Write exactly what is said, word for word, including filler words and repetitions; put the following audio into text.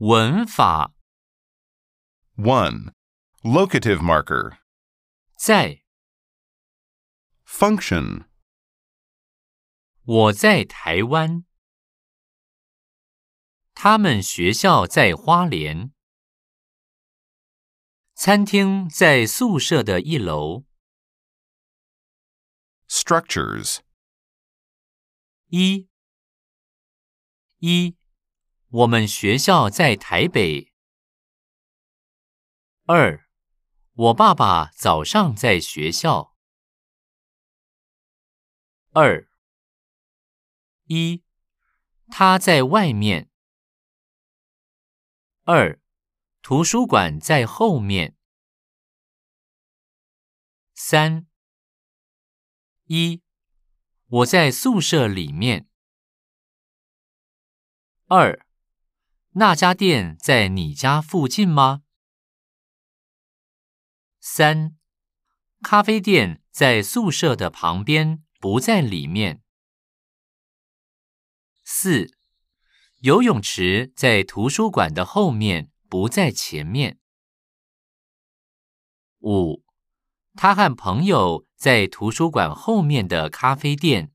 文法 one. Locative marker. 在， Function. 我在台湾。他们学校在花莲。餐厅在宿舍的一楼。 Structures. 一，一，我们学校在台北。二，我爸爸早上在学校。二，一，他在外面。二，图书馆在后面。三，一，我在宿舍里面。二，那家店在你家附近吗？三，咖啡店在宿舍的旁边，不在里面。四，游泳池在图书馆的后面，不在前面。五，他和朋友在图书馆后面的咖啡店。